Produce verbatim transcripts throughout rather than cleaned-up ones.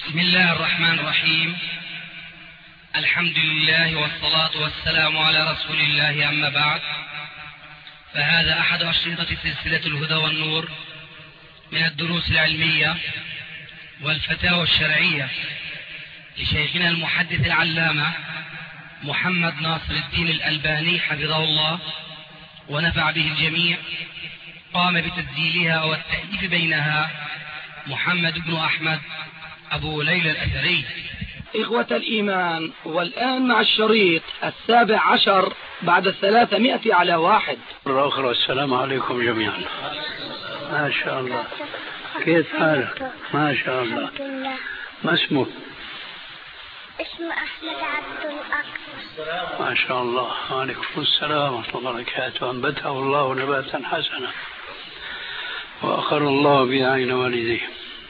بسم الله الرحمن الرحيم. الحمد لله والصلاة والسلام على رسول الله، أما بعد، فهذا أحد أشرطة سلسلة الهدى والنور من الدروس العلمية والفتاوى الشرعية لشيخنا المحدث العلامة محمد ناصر الدين الألباني حفظه الله ونفع به الجميع. قام بتسجيلها والتأليف بينها محمد بن أحمد أبو ليلى الأثري. إخوة الإيمان، والآن مع الشريط السابع عشر بعد الثلاثمائة على واحد. مرة أخرى السلام عليكم جميعا. ما شاء الله، كيف حالك؟ ما شاء الله. ما اسمك؟ اسمه أحمد عبد الأكبر. ما شاء الله. وعليكم السلام ورحمة الله وبركاته. أنبته الله نباتا حسنا وأقر الله به عين والديه.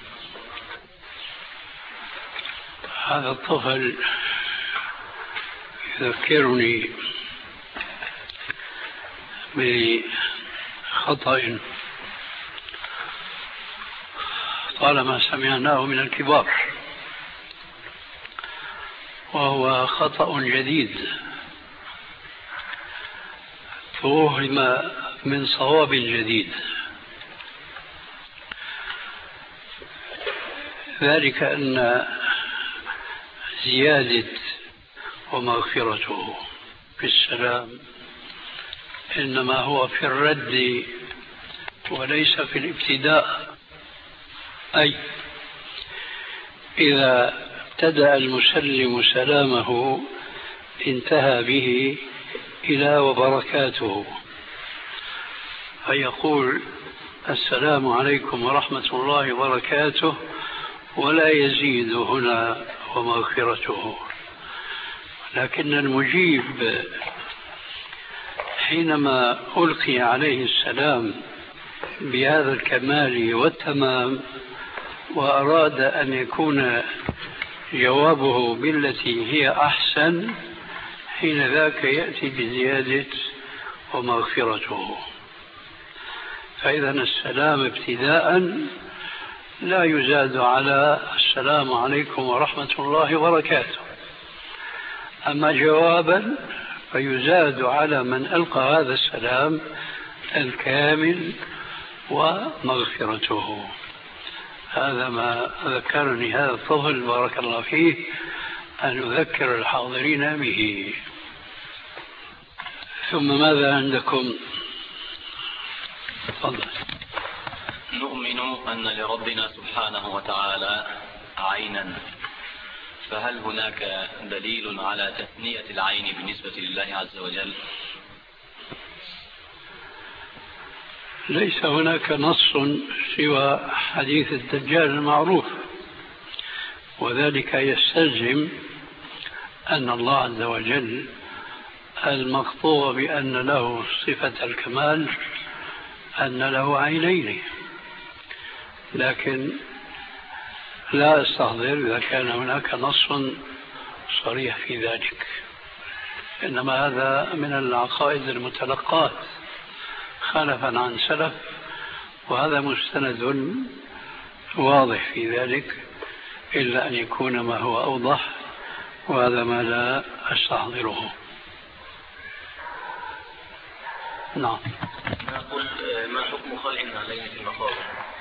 هذا الطفل يذكرني بخطأ طالما سمعناه من الكبار، وهو خطأ جديد توهم من صواب جديد، ذلك أن زيادة ومغفرته في السلام إنما هو في الرد وليس في الابتداء. أي إذا ابتدأ المسلم سلامه انتهى به إلى وبركاته، فيقول السلام عليكم ورحمة الله وبركاته ولا يزيد هنا ومغفرته. لكن المجيب حينما ألقي عليه السلام بهذا الكمال والتمام وأراد أن يكون جوابه بالتي هي أحسن، حين ذاك يأتي بزيادة ومغفرته. فإذا السلام ابتداء لا يزاد على السلام عليكم ورحمة الله وبركاته، أما جوابا فيزاد على من ألقى هذا السلام الكامل ومغفرته. هذا ما ذكرني هذا الطفل بارك الله فيه أن أذكر الحاضرين به. ثم ماذا عندكم؟ تفضل. نؤمن أن لربنا سبحانه وتعالى عينا، فهل هناك دليل على تثنية العين بالنسبة لله عز وجل؟ ليس هناك نص سوى حديث الدجال المعروف، وذلك يستلزم أن الله عز وجل المقطوع بأن له صفة الكمال أن له عينين، لكن لا أستحضر إذا كان هناك نص صريح في ذلك، إنما هذا من العقائد المتلقات خلفا عن سلف، وهذا مستند واضح في ذلك، إلا أن يكون ما هو أوضح، وهذا ما لا أستحضره. نعم. نقول ما حكم خلع النعلين في المقابر؟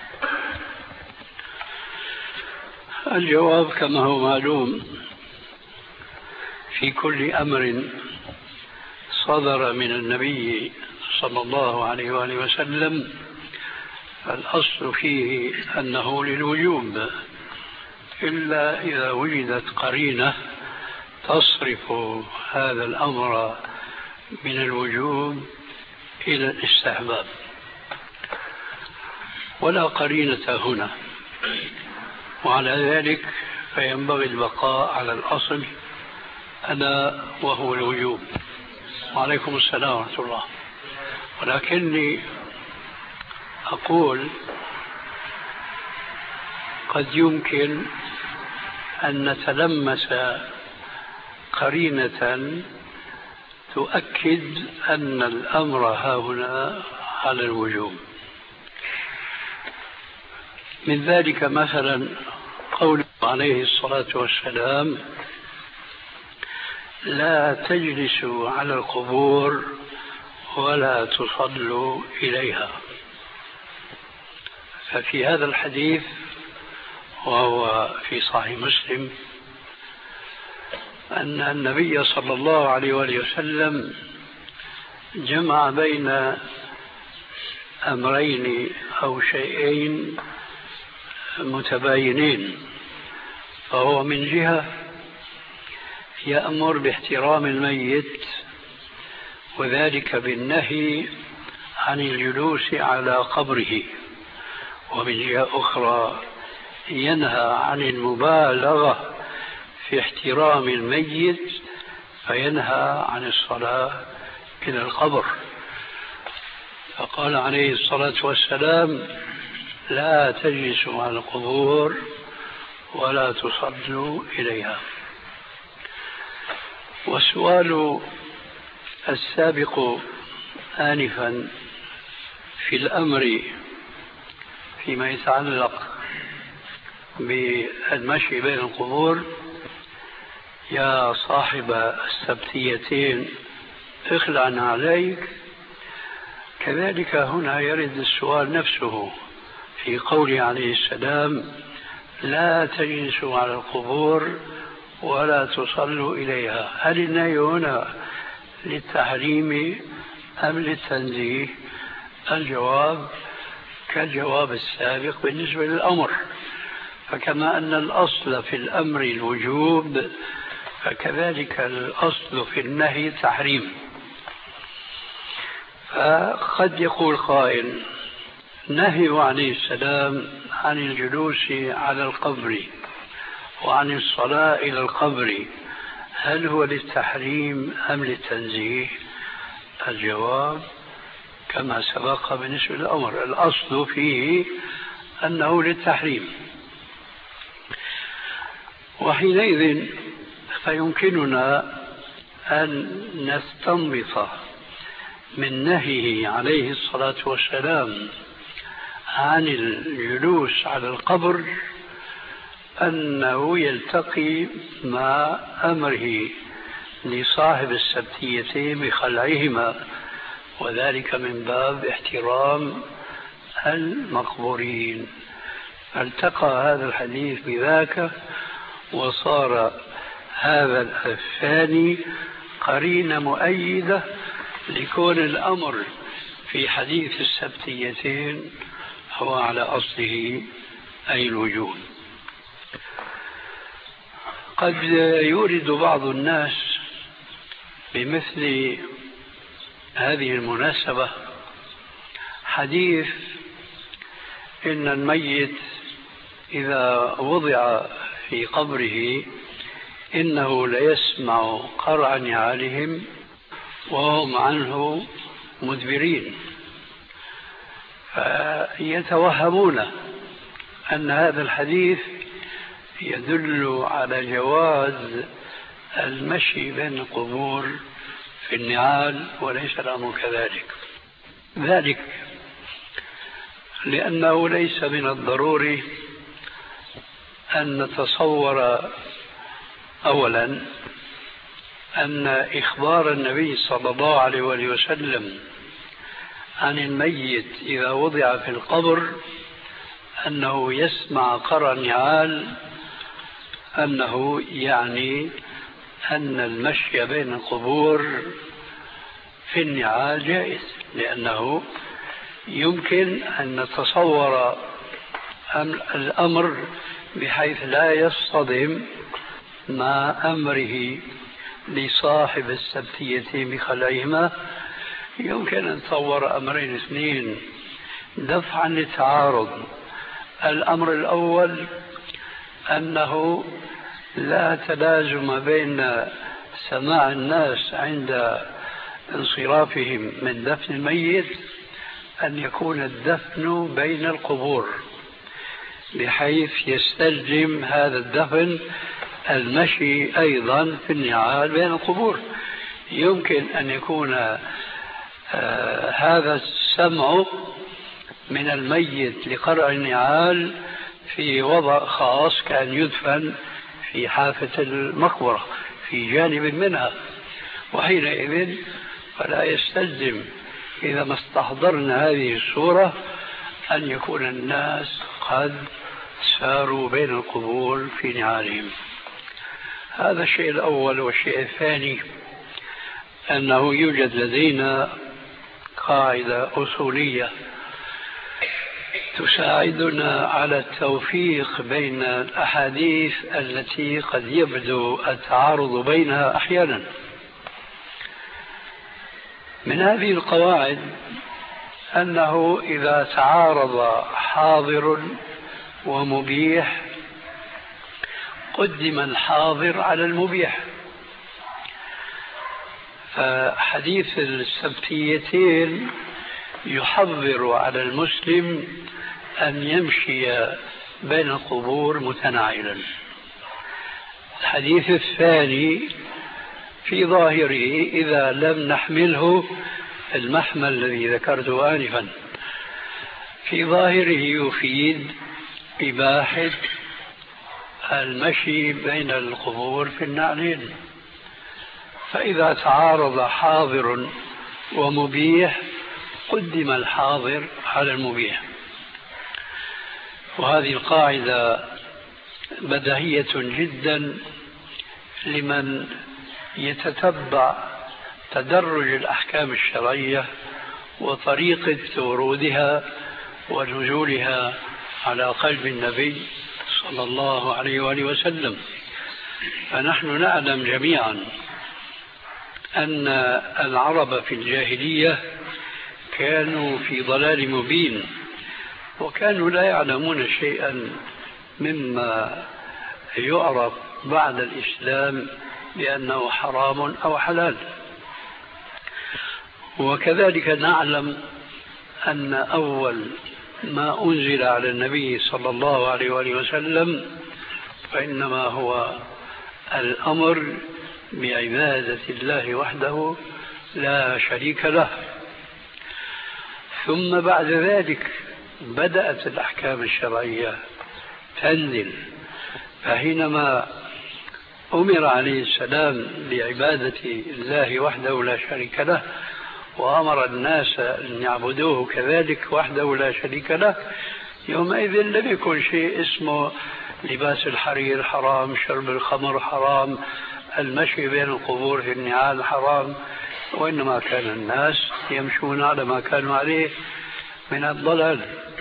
الجواب كما هو معلوم، في كل أمر صدر من النبي صلى الله عليه وآله وسلم الأصل فيه أنه للوجوب، إلا إذا وجدت قرينة تصرف هذا الأمر من الوجوب إلى الاستحباب، ولا قرينة هنا، وعلى ذلك فينبغي البقاء على الأصل ألا وهو الوجوب. وعليكم السلام ورحمة الله. ولكني أقول قد يمكن أن نتلمس قرينة تؤكد أن الأمر هاهنا على الوجوب. من ذلك مثلا قول عليه الصلاة والسلام: لا تجلسوا على القبور ولا تصلوا إليها. ففي هذا الحديث، وهو في صحيح مسلم، أن النبي صلى الله عليه وآله وسلم جمع بين أمرين أو شيئين متباينين. فهو من جهة يأمر باحترام الميت، وذلك بالنهي عن الجلوس على قبره، ومن جهة أخرى ينهى عن المبالغة في احترام الميت، فينهى عن الصلاة إلى القبر. فقال عليه الصلاة والسلام: لا تجلسوا على القبور ولا تصلوا إليها. والسؤال السابق آنفا في الأمر فيما يتعلق بالمشي بين القبور: يا صاحب السبتيتين اخلعن عليك. كذلك هنا يرد السؤال نفسه في قوله عليه السلام: لا تجلسوا على القبور ولا تصلوا إليها. هل النهي هنا للتحريم أم للتنزيه؟ الجواب كالجواب السابق بالنسبة للأمر، فكما أن الأصل في الأمر الوجوب، فكذلك الأصل في النهي التحريم. فقد يقول قائل: نهي عليه السلام عن الجلوس على القبر وعن الصلاة إلى القبر، هل هو للتحريم أم للتنزيه؟ الجواب كما سبق بالنسبة للأمر، الأصل فيه أنه للتحريم. وحينئذ فيمكننا أن نستنبط من نهيه عليه الصلاة والسلام عن الجلوس على القبر أنه يلتقي مع أمره لصاحب السبتيتين بخلعهما، وذلك من باب احترام المقبورين. فالتقى هذا الحديث بذاك، وصار هذا الثاني قرينة مؤيدة لكون الأمر في حديث السبتيتين هو على أصله أي الوجوب. قد يورد بعض الناس بمثل هذه المناسبة حديث إن الميت إذا وضع في قبره إنه ليسمع قرع نعالهم وهم عنه مدبرين، فيتوهمون أن هذا الحديث يدل على جواز المشي بين القبور في النعال، وليس الأمر كذلك. ذلك لأنه ليس من الضروري أن نتصور أولا أن إخبار النبي صلى الله عليه وسلم عن الميت إذا وضع في القبر أنه يسمع قرع النعال أنه يعني أن المشي بين القبور في النعال جائز، لأنه يمكن أن نتصور الأمر بحيث لا يصطدم مع أمره لصاحب السبتيتين بخلعهما. يمكن أن نتصور أمرين اثنين دفعا للتعارض. الأمر الأول أنه لا تلازم بين سماع الناس عند انصرافهم من دفن الميت أن يكون الدفن بين القبور، بحيث يستلزم هذا الدفن المشي أيضا في النعال بين القبور. يمكن أن يكون آه هذا السمع من الميت لقرع النعال في وضع خاص كان يدفن في حافة المقبرة في جانب منها، وحينئذ فلا يستلزم إذا ما استحضرنا هذه الصورة أن يكون الناس قد ساروا بين القبور في نعالهم. هذا الشيء الأول. والشيء الثاني أنه يوجد لدينا قاعدة أصولية تساعدنا على التوفيق بين الأحاديث التي قد يبدو التعارض بينها أحيانا. من هذه القواعد أنه إذا تعارض حاضر ومبيح قدم الحاضر على المبيح. فحديث السبتيتين يحضر على المسلم أن يمشي بين القبور متناعلا. الحديث الثاني في ظاهره إذا لم نحمله المحمل الذي ذكرته آنفا، في ظاهره يفيد إباحة المشي بين القبور في النعلين. فإذا تعارض حاضر ومبيح قدم الحاضر على المبيح. وهذه القاعدة بديهية جدا لمن يتتبع تدرج الأحكام الشرعية وطريقة ورودها ونزولها على قلب النبي صلى الله عليه وآله وسلم. فنحن نعلم جميعا أن العرب في الجاهلية كانوا في ضلال مبين، وكانوا لا يعلمون شيئا مما يعرف بعد الإسلام بأنه حرام أو حلال. وكذلك نعلم أن أول ما أنزل على النبي صلى الله عليه وآله وسلم فإنما هو الأمر بعبادة الله وحده لا شريك له. ثم بعد ذلك بدأت الأحكام الشرعية تنزل. فحينما أمر عليه السلام بعبادة الله وحده لا شريك له وأمر الناس أن يعبدوه كذلك وحده لا شريك له، يومئذ لم يكن شيء اسمه لباس الحرير حرام، شرب الخمر حرام، المشي بين القبور في النعال حرام، وإنما كان الناس يمشون على ما كانوا عليه من الضلال.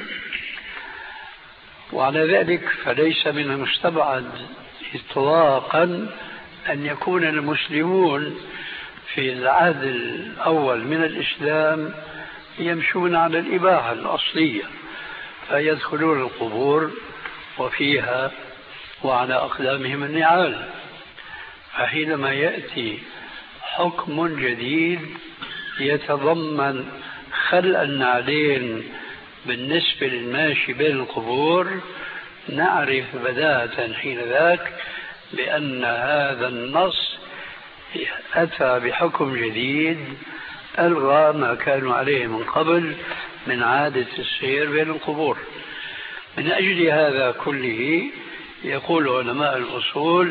وعلى ذلك فليس من المستبعد إطلاقا أن يكون المسلمون في العهد الأول من الإسلام يمشون على الإباحة الأصلية، فيدخلون القبور وفيها وعلى أقدامهم النعال. فحينما يأتي حكم جديد يتضمن خلع النعلين بالنسبة للماشي بين القبور نعرف بداهة حين ذاك بأن هذا النص أتى بحكم جديد ألغى ما كانوا عليه من قبل من عادة السير بين القبور. من أجل هذا كله يقول علماء الأصول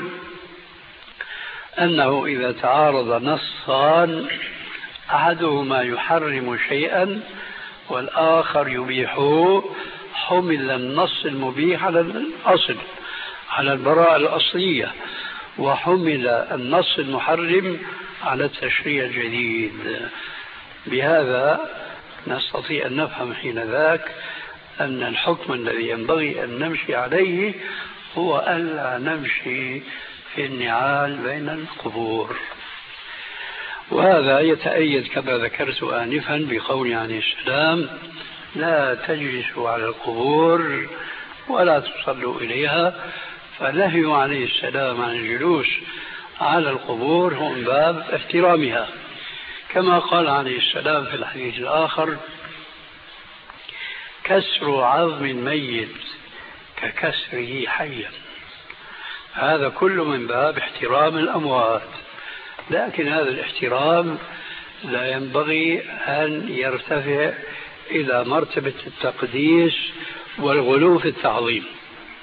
أنه إذا تعارض نصان أحدهما يحرم شيئا والآخر يبيحه حمل النص المبيح على الأصل على البراءة الأصلية، وحمل النص المحرم على التشريع الجديد. بهذا نستطيع أن نفهم حين ذاك أن الحكم الذي ينبغي أن نمشي عليه هو ألا نمشي في النعال بين القبور. وهذا يتأيد كما ذكرت آنفا بقول عليه السلام لا تجلسوا على القبور ولا تصلوا إليها. فنهي عليه السلام عن الجلوس على القبور هو من باب احترامها، كما قال عليه السلام في الحديث الآخر كسر عظم ميت ككسره حيا. هذا كله من باب احترام الأموات، لكن هذا الاحترام لا ينبغي أن يرتفع إلى مرتبة التقديس والغلو في التعظيم.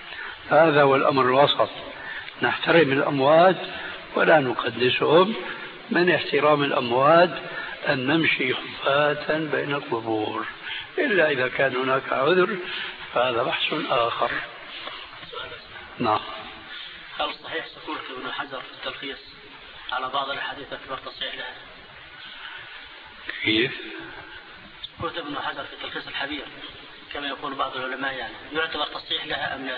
هذا هو الأمر الوسط، نحترم الأموات ولا نقدسهم. من احترام الأموات أن نمشي حفاة بين القبور، إلا إذا كان هناك عذر فهذا بحث آخر. نعم. هل صحيح سكوت ابن حجر في التلخيص على بعض الأحاديث أكبر تصحيح لها؟ كيف؟ سكوت ابن حجر في تلخيص الحبير كما يقول بعض العلماء يعني يعتبر تصحيح لها أم لا؟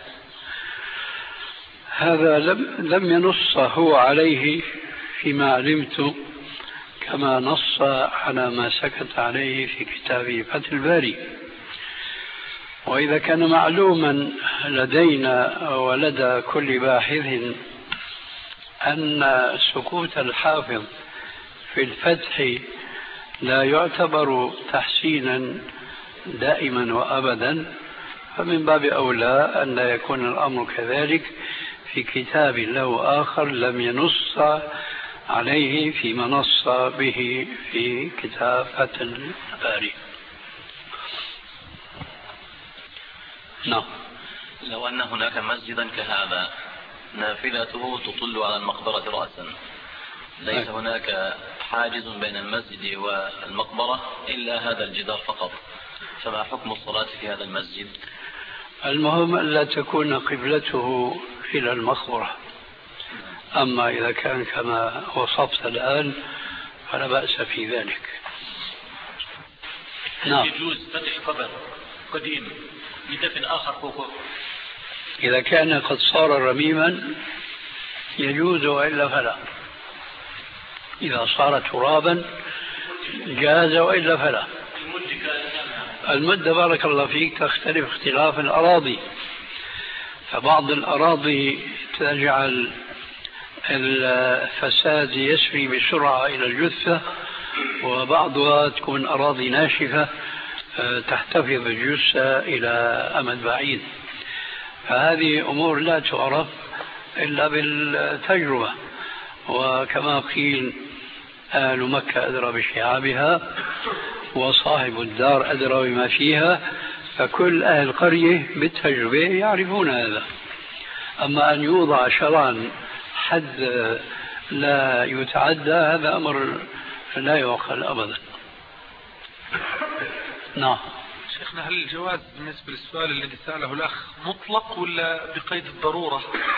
هذا لم لم ينص هو عليه فيما علمت، كما نص على ما سكت عليه في كتابه فتح الباري. وإذا كان معلوما لدينا ولدى كل باحث أن سكوت الحافظ في الفتح لا يعتبر تحسينا دائما وأبدا، فمن باب أولى أن لا يكون الأمر كذلك في كتاب له آخر لم ينص عليه فيما نص به في كتاب فتح الباري. نعم. لو أن هناك مسجدا كهذا نافذته تطل على المقبرة رأسا، ليس هناك حاجز بين المسجد والمقبرة إلا هذا الجدار فقط، فما حكم الصلاة في هذا المسجد؟ المهم ألا تكون قبلته إلى المقبرة، أما إذا كان كما وصفت الآن فلا بأس في ذلك. نعم. يجوز فتح قبر قديم لدفن آخر فوقه؟ إذا كان قد صار رميما يجوز، وإلا فلا. إذا صار ترابا جاز، وإلا فلا. المدة بارك الله فيك تختلف اختلاف الأراضي، فبعض الأراضي تجعل الفساد يسري بسرعة إلى الجثة، وبعضها تكون أراضي ناشفة تحتفظ الجثة إلى أمد بعيد. فهذه أمور لا تعرف إلا بالتجربة، وكما قيل أهل مكة أدرى بشعابها وصاحب الدار أدرى بما فيها، فكل أهل القرية بالتجربة يعرفون هذا. أما أن يوضع شرعا حد لا يتعدى هذا أمر لا يعقل أبدا. نعم. شيخنا، هل الجواز بالنسبة للسؤال الذي سأله الأخ مطلق ولا بقيد الضرورة؟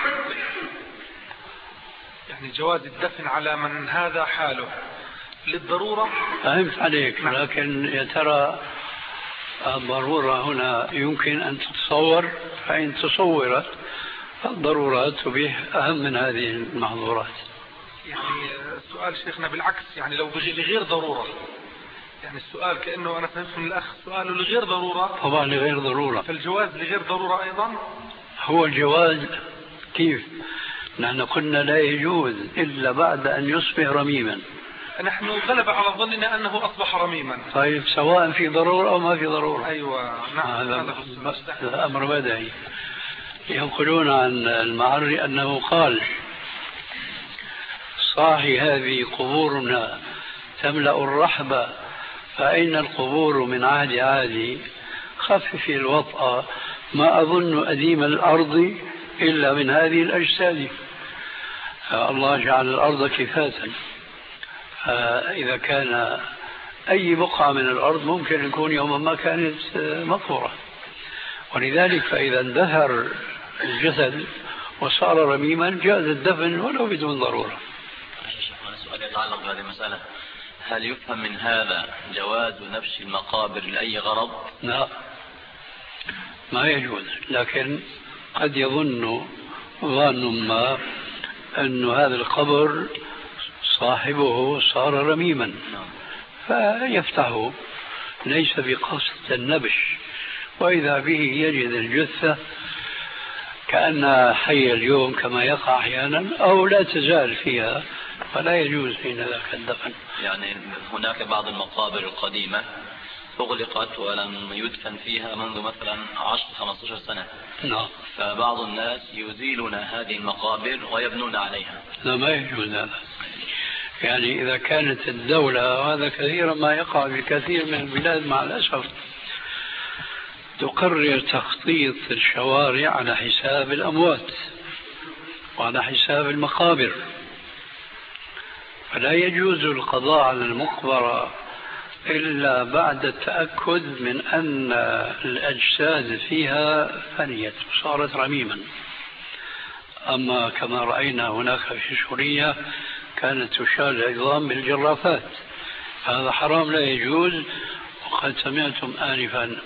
يعني جواز الدفن على من هذا حاله للضرورة؟ فهمت عليك، لكن يا ترى الضرورة هنا يمكن أن تتصور، فإن تصورت الضرورات تبيح أهم من هذه المحظورات. يعني سؤال شيخنا بالعكس، يعني لو لغير ضرورة، يعني السؤال كأنه أنا فهمت من الأخ سؤاله لغير ضرورة. طبعا لغير ضرورة. فالجواز لغير ضرورة أيضا؟ هو الجواز كيف؟ نحن قلنا لا يجوز إلا بعد أن يصبح رميما. نحن غلب على ظننا أنه أصبح رميما. طيب سواء في ضرورة أو ما في ضرورة. أيوة نعم. هذا أمر بديهي. ينقلون عن المعري أنه قال: صاحي هذه قبورنا تملأ الرحبة، فأين القبور من عهد عادي؟ خفف الوطأ، ما أظن أديم الأرض إلا من هذه الأجساد. الله جعل الأرض كفاتا، فإذا كان أي بقعة من الأرض ممكن يكون يوما ما كانت مقبرة، ولذلك فإذا اندثر الجسد وصار رميما جاز الدفن ولو بدون ضرورة. سؤال يتعلق بهذه المسألة: هل يفهم من هذا جواز نبش المقابر لأي غرض؟ لا، ما يجوز، لكن قد يظن ظن ما أن هذا القبر صاحبه صار رميما فيفتحه، ليس بقصد النبش، وإذا به يجد الجثة كأنها حية اليوم كما يقع أحيانا أو لا تزال فيها، فلا يجوز حين ذاك الدفن. يعني هناك بعض المقابر القديمة أغلقت ولم يدفن فيها منذ مثلا عشر خمسة عشر سنة. نعم. فبعض الناس يزيلون هذه المقابر ويبنون عليها. لا، ما يجوز هذا. يعني إذا كانت الدولة، وهذا كثيرا ما يقع في كثير من البلاد مع الأسف، تقرر تخطيط الشوارع على حساب الأموات وعلى حساب المقابر، فلا يجوز القضاء على المقبرة إلا بعد التأكد من أن الأجساد فيها فنيت وصارت رميما. أما كما رأينا هناك في سوريا كانت تشال العظام بالجرافات، هذا حرام لا يجوز. وقد سمعتم آنفا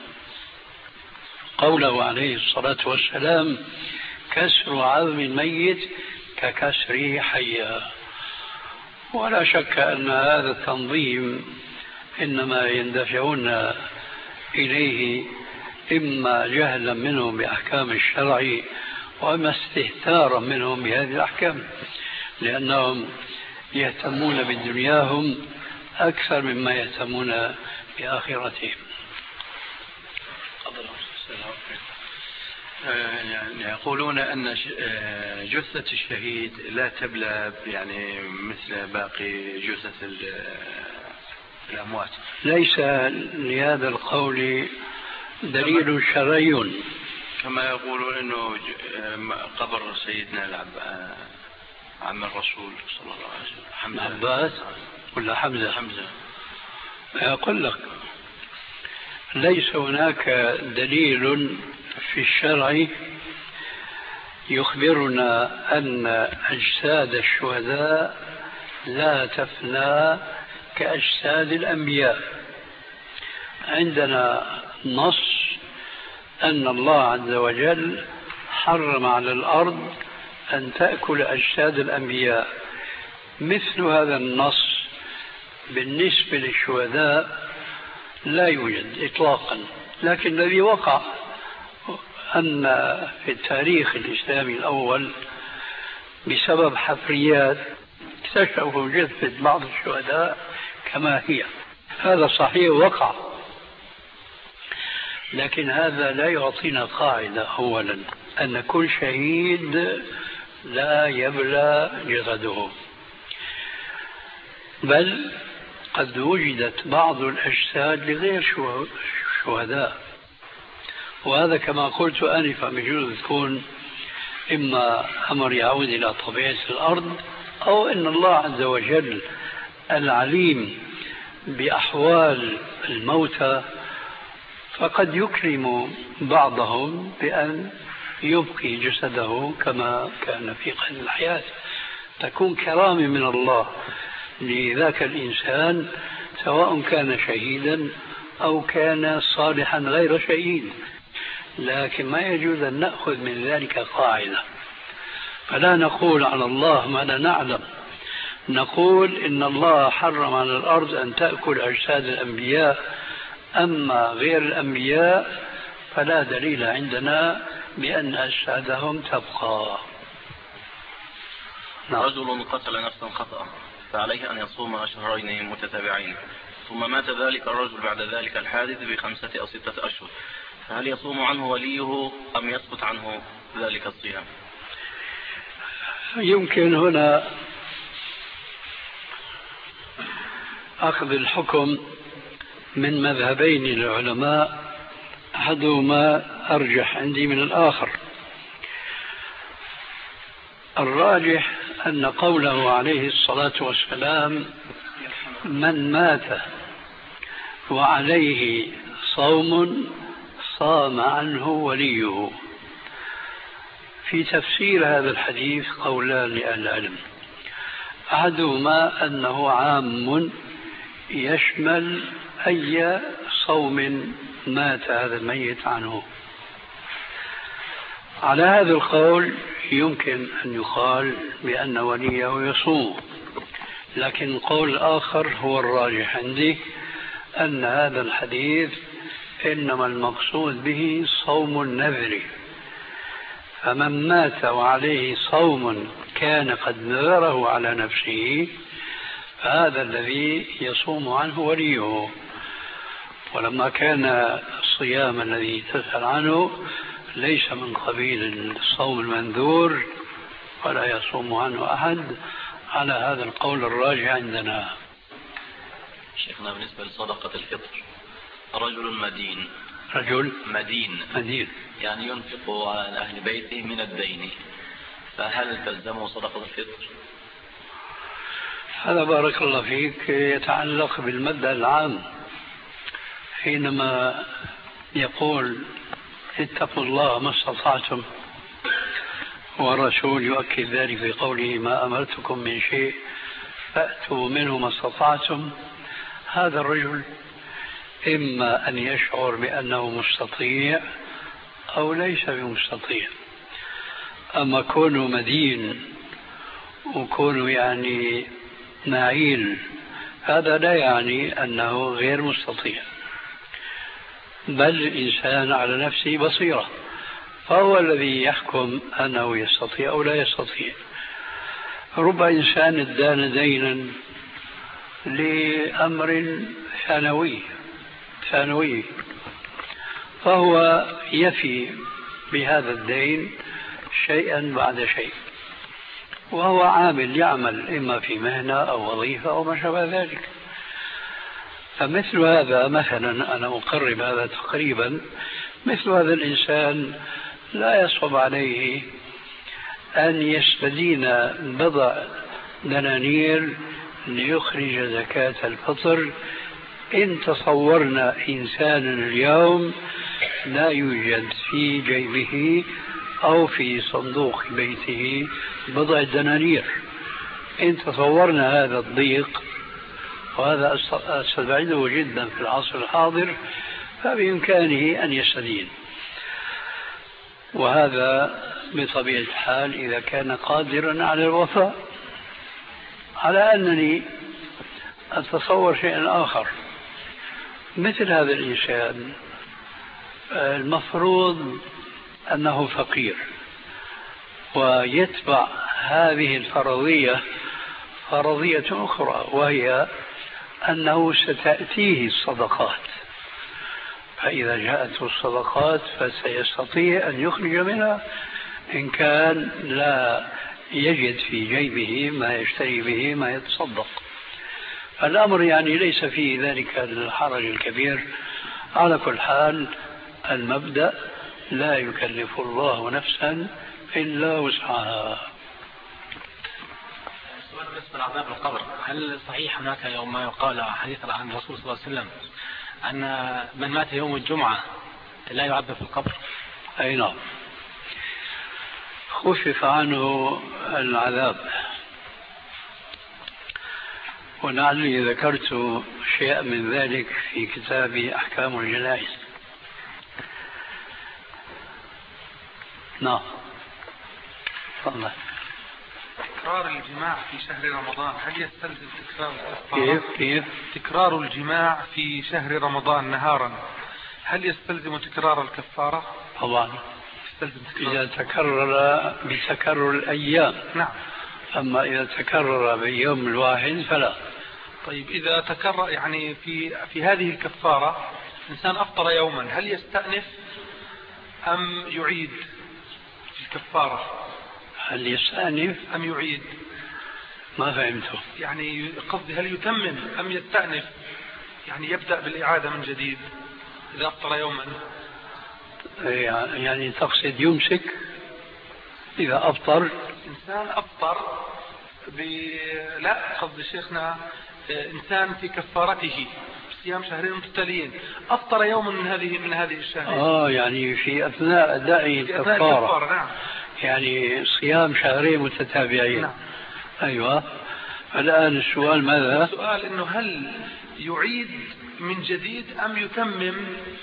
قوله عليه الصلاة والسلام: كسر عظم الميت ككسره حيا. ولا شك أن هذا التنظيم إنما يندفعون إليه إما جهلا منهم بأحكام الشرع وإما استهتارا منهم بهذه الأحكام، لأنهم يهتمون بدنياهم أكثر مما يهتمون بآخرتهم. يعني يقولون أن جثة الشهيد لا تبلى يعني مثل باقي جثث الأموات. ليس لهذا القول دليل شرعي، كما يقولون أنه قبر سيدنا عم الرسول صلى الله عليه وسلم حمزة عباس ولا حمزة حمزة أقول لك ليس هناك دليل في الشرع يخبرنا أن أجساد الشهداء لا تفنى كأجساد الأنبياء. عندنا نص أن الله عز وجل حرم على الأرض أن تأكل أجساد الأنبياء. مثل هذا النص بالنسبة للشهداء لا يوجد إطلاقا، لكن الذي وقع أن في التاريخ الإسلامي الأول بسبب حفريات اكتشفوا جثة بعض الشهداء كما هي، هذا صحيح وقع، لكن هذا لا يعطينا قاعدة أولا أن كل شهيد لا يبلى جسده، بل قد وجدت بعض الأجساد لغير شهداء، وهذا كما قلت آنفا بجوز تكون إما أمر يعود إلى طبيعة الأرض أو أن الله عز وجل العليم بأحوال الموتى فقد يكرم بعضهم بأن يبقي جسده كما كان في قيد الحياة، تكون كرامة من الله لذاك الإنسان سواء كان شهيدا أو كان صالحا غير شهيد، لكن ما يجوز أن نأخذ من ذلك قاعدة، فلا نقول على الله ما لا نعلم، نقول إن الله حرم على الأرض أن تأكل أجساد الأنبياء، أما غير الأنبياء فلا دليل عندنا بأن أجسادهم تبقى. نعم. رجل قتل نفسا خطأ فعليه أن يصوم شهرين متتابعين، ثم مات ذلك الرجل بعد ذلك الحادث بخمسة أو ستة أشهر، فهل يصوم عنه وليه أم يسقط عنه ذلك الصيام؟ يمكن هنا أخذ الحكم من مذهبين للعلماء، أحدهما أرجح عندي من الآخر. الراجح أن قوله عليه الصلاة والسلام: من مات وعليه صوم صام عنه وليه، في تفسير هذا الحديث قولان لأهل العلم، أحدهما أنه عام يشمل أي صوم مات هذا الميت عنه. على هذا القول يمكن أن يقال بأن وليه يصوم، لكن القول الآخر هو الراجح عندي، أن هذا الحديث إنما المقصود به صوم النذر، فمن مات وعليه صوم كان قد نذره على نفسه فهذا الذي يصوم عنه وليه. ولما كان الصيام الذي تسأل عنه ليس من قبيل الصوم المنذور ولا يصوم عنه أحد، على هذا القول الراجع عندنا. شيخنا بالنسبة لصدقة الفطر، رجل مدين رجل مدين مدين يعني ينفق على أهل بيته من الدين، فهل تلزمه صدقة الفطر؟ هذا بارك الله فيك يتعلق بالمبدأ العام، حينما يقول اتقوا الله ما استطعتم، والرسول يؤكد ذلك في قوله ما أمرتكم من شيء فأتوا منه ما استطعتم. هذا الرجل إما أن يشعر بأنه مستطيع أو ليس بمستطيع. أما كونه مدين وكونه يعني معيل هذا لا يعني أنه غير مستطيع، بل الإنسان على نفسه بصيرة، فهو الذي يحكم أنه يستطيع أو لا يستطيع. رب إنسان ادان دينا لأمر ثانوي ثانوي فهو يفي بهذا الدين شيئا بعد شيء، وهو عامل يعمل إما في مهنة أو وظيفة أو ما شابه ذلك. فمثل هذا مثلا أنا أقرب هذا تقريبا، مثل هذا الإنسان لا يصعب عليه أن يستدين بضع دنانير ليخرج زكاة الفطر إن تصورنا إنسانا اليوم لا يوجد في جيبه أو في صندوق بيته بضع دنانير. إن تصورنا هذا الضيق، وهذا أستبعده جدا في العصر الحاضر، فبإمكانه أن يستدين، وهذا بطبيعة الحال إذا كان قادرا على الوفاء. على أنني أتصور شيئا آخر، مثل هذا الإنسان المفروض أنه فقير ويتبع هذه الفرضية فرضية أخرى، وهي أنه ستأتيه الصدقات، فإذا جاءته الصدقات فسيستطيع أن يخرج منها إن كان لا يجد في جيبه ما يشتري به ما يتصدق. الأمر يعني ليس فيه ذلك الحرج الكبير. على كل حال المبدأ لا يكلف الله نفسا إلا وسعها. سؤال بالنسبة لعذاب القبر، هل صحيح هناك يوم ما يقال حديث عن الرسول صلى الله عليه وسلم أن من مات يوم الجمعة لا يعذب في القبر؟ أي نعم، خفف عنه العذاب. ولعلي ذكرت شيئا من ذلك في كتاب أحكام الجنائز. نعم تفضل. تكرار الجماع في شهر رمضان هل يستلزم تكرار الكفارة؟ كيف كيف تكرار الجماع في شهر رمضان نهارا هل يستلزم تكرار الكفارة؟ طبعا يستلزم تكرار. إذا تكرر بتكرر الأيام. نعم. أما إذا تكرر بيوم الواحد فلا. طيب إذا تكرر يعني في في هذه الكفارة إنسان أفطر يوما هل يستأنف أم يعيد في الكفارة؟ هل يستأنف أم يعيد؟ ما فهمته. يعني قصدي هل يتمم أم يستأنف، يعني يبدأ بالإعادة من جديد إذا أفطر يوما؟ يعني تقصد يمسك إذا أفطر؟ إنسان أفطر ب... لا قصد شيخنا إنسان في كفارته صيام شهرين متتاليين أفطر يوما من هذه من هذه الشهرين. آه يعني في أثناء أداء الكفارة. نعم. يعني صيام شهرين متتابعين. نعم. أيوة. الآن السؤال ماذا؟ السؤال إنه هل يعيد من جديد أم يتمم؟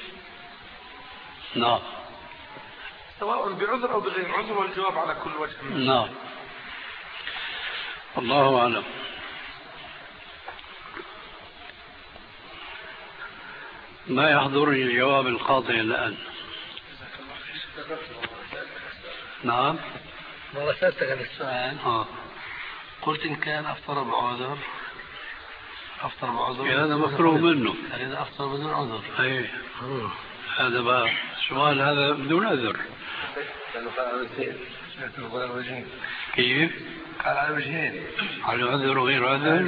نعم. سواء بعذر أو بغير عذر، والجواب على كل وجه. نعم. الله أعلم. ما يحضرني الجواب القاطع الآن. نعم. مرة سألتك عن السؤال. آه. قلت إن كان أفطر بعذر أفطر بعذر هذا مفروغ منه. إذا أفطر بدون عذر. أي. هذا بقى السؤال هذا بدون عذر. كيف؟ قال على وجهين، على عذر وغير عذر.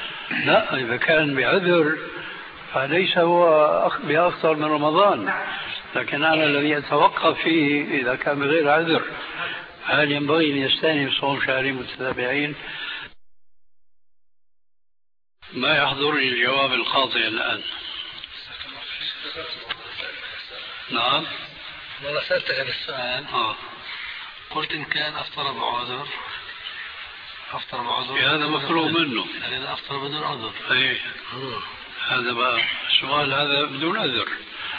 لا إذا كان بعذر فليس هو بأكثر من رمضان، لكن أنا الذي أتوقف فيه إذا كان بغير عذر هل ينبغي أن يستأنف صوم شهرين متتابعين؟ ما يحضرني الجواب القاطع الآن. نعم. والله سألتك هذا السؤال. آه. قلت إن كان أفطر بعذر أفطر بعذر هذا مفروغ منه. يعني إذا أفطر بدون عذر. أي. هذا بقى السؤال هذا بدون عذر.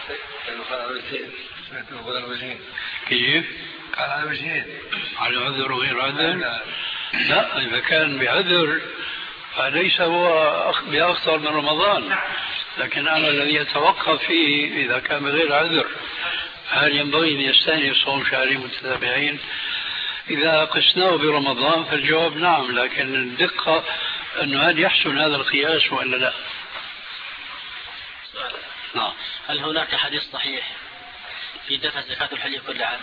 كيف؟ قال على وجهين. على عذر وغير عذر؟ لا، إذا كان بعذر فليس هو بأخطر من رمضان، لكن أنا الذي أتوقف فيه إذا كان بغير عذر هل ينبغي أن يستأنف صوم شهرين متتابعين؟ إذا قسناه برمضان فالجواب نعم، لكن الدقة أنه هل يحسن هذا القياس ولا لا؟ نعم. هل هناك حديث صحيح في دفع زكاة الحلي كل عام؟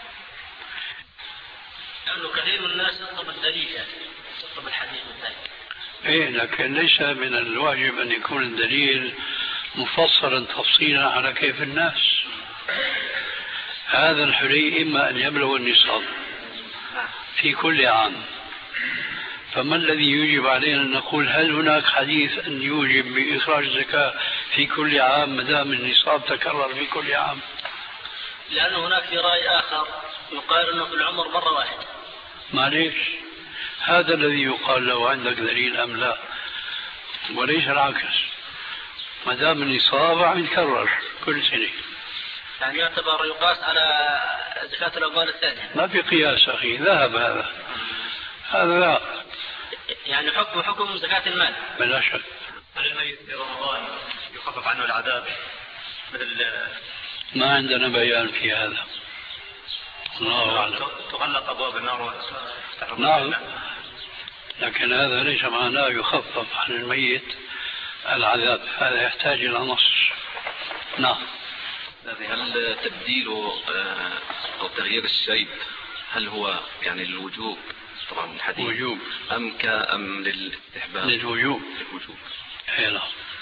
لأنه كثير من الناس يطلب الدليل يطلب الحديث والدليل. إيه، لكن ليس من الواجب أن يكون الدليل مفصلا تفصيلا على كيف الناس. هذا الحلي إما أن يبلغ النصاب في كل عام، فما الذي يوجب علينا أن نقول هل هناك حديث أن يوجب بإخراج الزكاة في كل عام ما دام النصاب تكرر في كل عام؟ لأن هناك في رأي آخر يقال أنه في العمر مرة واحدة. معليش، هذا الذي يقال له عندك دليل أم لا، وليس العكس. ما دام النصاب عم يتكرر كل سنة، يعني يعتبر يقاس على زكاة الأموال الثانية. ما في قياس أخي، ذهب هذا هذا لا. يعني حكم حكم زكاة المال بلا شك. هل الميت في رمضان يخفف عنه العذاب مثل؟ ما عندنا بيان في هذا، الله أعلم. تغلق أبواب النار. نعم، لكن هذا ليس معناه يخفف عن الميت العذاب، هذا يحتاج إلى نص. نعم. هل تبديل أو تغيير الشيب هل هو يعني للوجوب طبعا الحديث وجوب أم كأم للاستحباب؟ للوجوب. للوجوب. لا،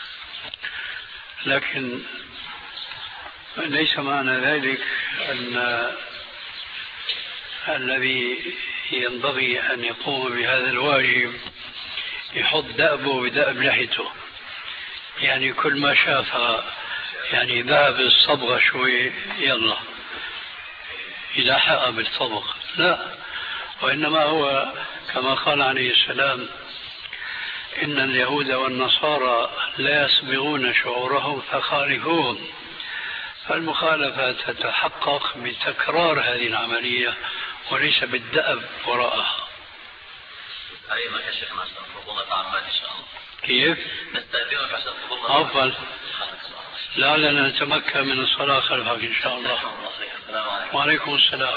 لكن ليس معنى ذلك أن الذي ينبغي أن يقوم بهذا الواجب يحط دأبه بدأب لحيته، يعني كل ما شاف يعني ذهب الصبغة شوي يلا يلاحق بالصبغ، لا، وإنما هو كما قال عليه السلام إن اليهود والنصارى لا يصبغون شعورهم فخالفوهم، فالمخالفة تتحقق بتكرار هذه العملية وليس بالدأب وراءها. أيضا يا شيخنا فضلنا تعمل إن شاء الله. كيف؟ نستأذنك عشان فضلنا. أفضل. لا لنا نتمكن من الصلاة خلفك إن شاء الله. وعليكم السلام.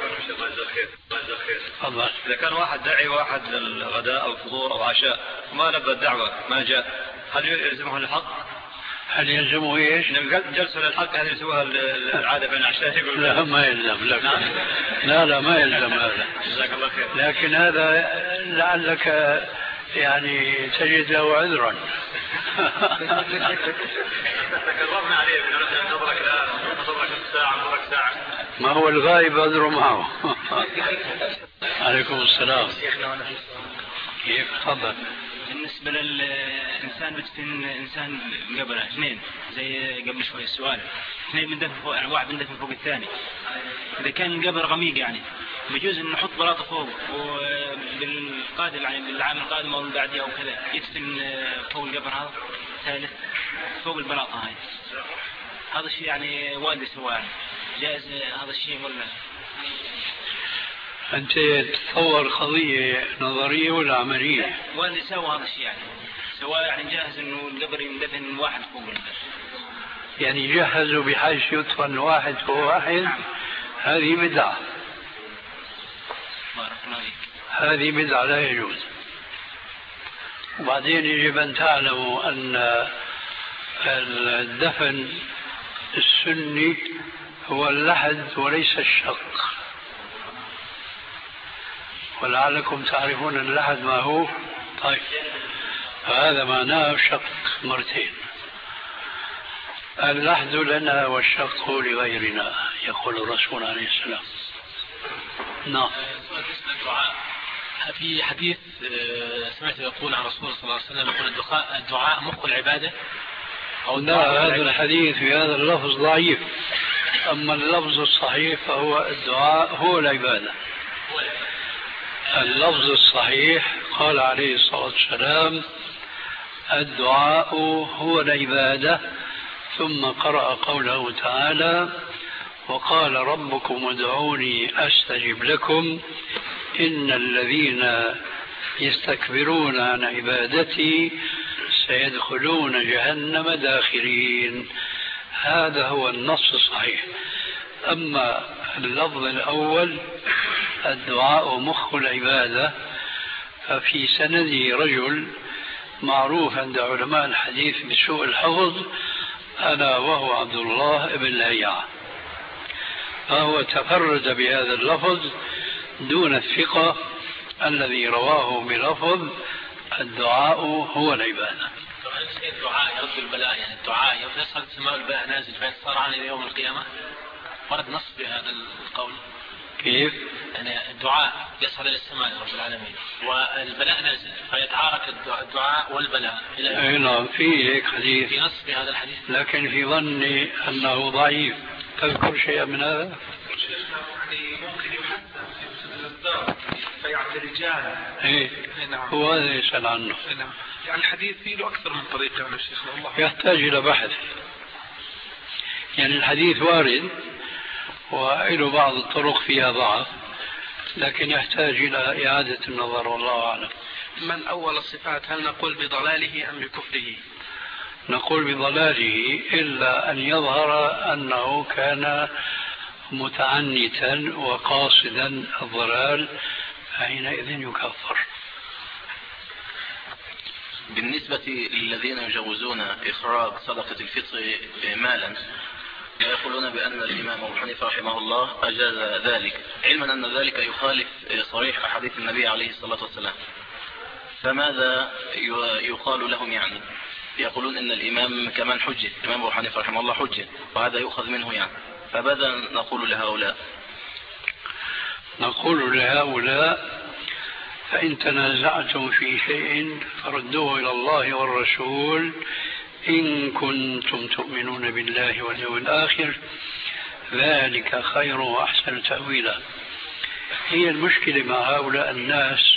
تفضل. إذا كان واحد داعي واحد للغداء أو فطور أو عشاء وما لبى الدعوة ما جاء، هل يلزمه الحق؟ هل يلزمه ايش؟ جلسوا للحق هذه يسووها العادة بين العشاء يقول لا ما يلزم لك. لا لا ما يلزم هذا. جزاك الله خير. لكن هذا لعلك يعني تجد له عذرا. تكررنا عليه ننتظرك الآن ننتظرك ساعة ننتظرك ساعة. ما هو الغائب عذره معه. عليكم السلام. كيف؟ تفضل. بالنسبة للإنسان بتدفن إنسان قبله اثنين زي قبل شوي السؤال، اثنين بندفن فوق يعني واحد بندفن فوق الثاني. إذا كان القبر غميق يعني بيجوز إن نحط بلاطة فوق وبالقادم يعني بالعام القادم أو اللي بعديه أو كذا يدفن فوق القبر هذا ثالث فوق البلاطة هاي. هذا الشيء يعني والدي سواه يعني جائز هذا الشيء ولا؟ أنت تتصور قضية نظرية ولا عملية؟ والدي سوى هذا الشيء يعني سواه يعني جاهز إنه القبر يندفن واحد فوق القبر. يعني جهزوا بحيث يدفن واحد فوق واحد. هذه بدعة. هذه بدعة لا يجوز. وبعدين يجب أن تعلموا أن الدفن السني هو اللحد وليس الشق، ولعلكم تعرفون اللحد ما هو. طيب، فهذا معناه شق مرتين. اللحد لنا والشق لغيرنا يقول الرسول عليه السلام. نعم. في حديث سمعت يقول عن رسول صلى الله عليه وسلم يقول الدعاء, الدعاء مخ العبادة أو لا، هذا الحديث في هذا اللفظ ضعيف. أما اللفظ الصحيح فهو الدعاء هو العبادة. اللفظ الصحيح قال عليه الصلاة والسلام الدعاء هو العبادة، ثم قرأ قوله تعالى وقال ربكم ادعوني أستجب لكم إن الذين يستكبرون عن عبادتي سيدخلون جهنم داخرين. هذا هو النص الصحيح. أما اللفظ الأول الدعاء مخ العبادة ففي سنده رجل معروف عند علماء الحديث بسوء الحفظ ألا وهو عبد الله بن لهيعة، فهو تفرد بهذا اللفظ دون الثقة الذي رواه بلفظ الدعاء هو العبادة. الدعاء يرد البلاء، يعني الدعاء يصل سماء البلاء نازل فيصار عن يوم القيامة، ورد نص بهذا القول. كيف؟ يعني الدعاء يصل إلى السماء رب العالمين والبلاء نازل فيتعارك الدعاء والبلاء. أي نعم، في هيك حديث، في نص بهذا الحديث، لكن في ظني أنه ضعيف. تذكر شيئا من هذا؟ ممكن يحسن في الإصدار فيعني الرجال. إيه نعم. هو هذا يسأل عنه. نعم. يعني الحديث فيه له أكثر من طريقة يعني شيخنا الله. يحتاج إلى بحث. يعني الحديث وارد وله بعض الطرق فيها ضعف، لكن يحتاج إلى إعادة النظر والله أعلم. من أول الصفات هل نقول بضلاله أم بكفره؟ نقول بضلاله إلا أن يظهر أنه كان متعنتا وقاصدا الضلال فحينئذ يكفر. بالنسبة للذين يجوزون إخراج صدقة الفطر مالا ويقولون بأن الإمام أبو حنيفة رحمه الله أجاز ذلك، علما أن ذلك يخالف صريح أحاديث النبي عليه الصلاة والسلام، فماذا يقال لهم؟ يعني يقولون أن الإمام كمان حجة، الإمام أبو حنيفة رحمه الله حجة، وهذا يؤخذ منه يعني، فماذا نقول لهؤلاء؟ نقول لهؤلاء فإن تنازعتم في شيء فردوه إلى الله والرسول إن كنتم تؤمنون بالله واليوم الآخر ذلك خير وأحسن تأويلا. هي المشكلة مع هؤلاء الناس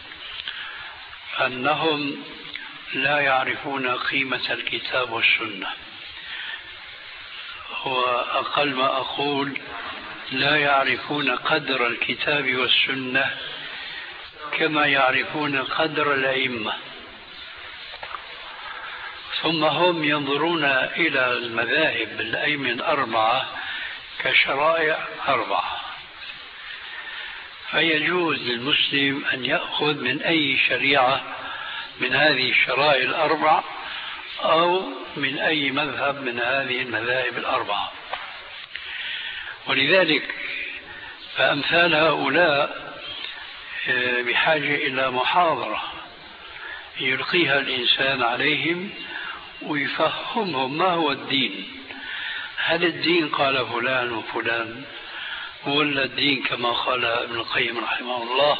أنهم لا يعرفون قيمة الكتاب والسنة، وأقل ما أقول لا يعرفون قدر الكتاب والسنة كما يعرفون قدر الأئمة. ثم هم ينظرون إلى المذاهب الأئمة الأربعة كشرائع أربعة، فيجوز للمسلم أن يأخذ من أي شريعة من هذه الشرائع الأربع أو من أي مذهب من هذه المذاهب الأربعة. ولذلك فأمثال هؤلاء بحاجة إلى محاضرة يلقيها الإنسان عليهم ويفهمهم ما هو الدين. هل الدين قال فلان وفلان، ولا الدين كما قال ابن القيم رحمه الله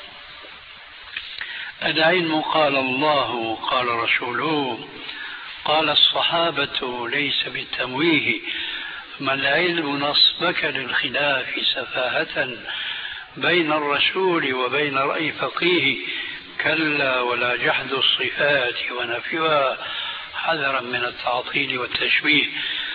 العلم قال الله قال رسوله قال الصحابة ليس بالتمويه، ما العلم نصبك للخلاف سفاهة بين الرسول وبين رأي فقيه، كلا ولا جحد الصفات ونفيها حذرا من التعطيل والتشبيه.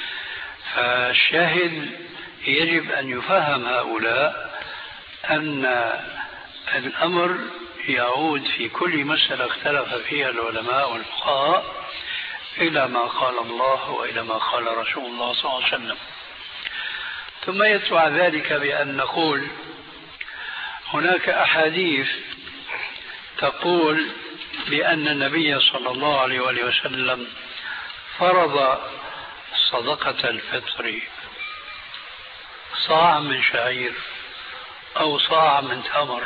فالشاهد يجب أن يفهم هؤلاء أن الأمر يعود في كل مسألة اختلف فيها العلماء والفقهاء إلى ما قال الله وإلى ما قال رسول الله صلى الله عليه وسلم. ثم يتبع ذلك بأن نقول هناك أحاديث تقول بأن النبي صلى الله عليه وآله وسلم فرض صدقة الفطر صاع من شعير أو صاع من تمر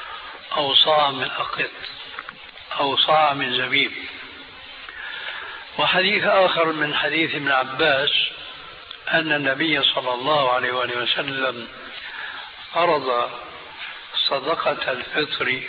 أو صاع من أقط أو صاع من زبيب، وحديث آخر من حديث ابن عباس أن النبي صلى الله عليه وآله وسلم فرض صدقة الفطر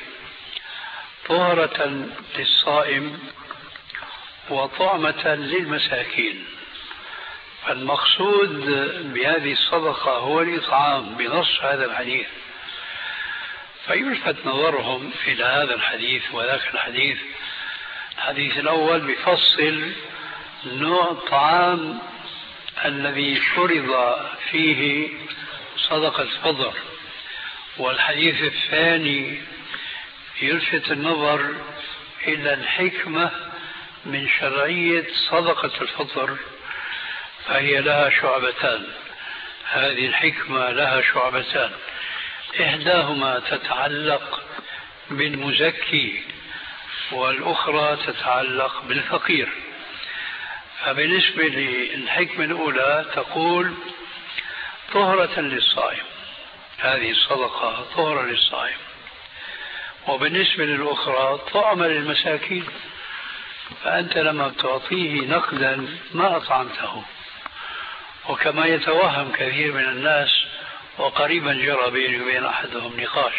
طهرة للصائم وطعمة للمساكين. فالمقصود بهذه الصدقة هو الإطعام بنص هذا الحديث. فيلفت نظرهم إلى هذا الحديث وذاك الحديث. الحديث الأول بفصل نوع الطعام الذي فرض فيه صدقة الفطر، والحديث الثاني يلفت النظر إلى الحكمة من شرعية صدقة الفطر، فهي لها شعبتان. هذه الحكمة لها شعبتان، إحداهما تتعلق بالمزكي والأخرى تتعلق بالفقير. فبالنسبة للحكمة الأولى تقول طهرة للصائم، هذه الصدقة طهرة للصائم، وبالنسبة للأخرى طعمة للمساكين. فأنت لما تعطيه نقدا ما أطعمته. وكما يتوهم كثير من الناس، وقريبا جرى بيني وبين أحدهم نقاش،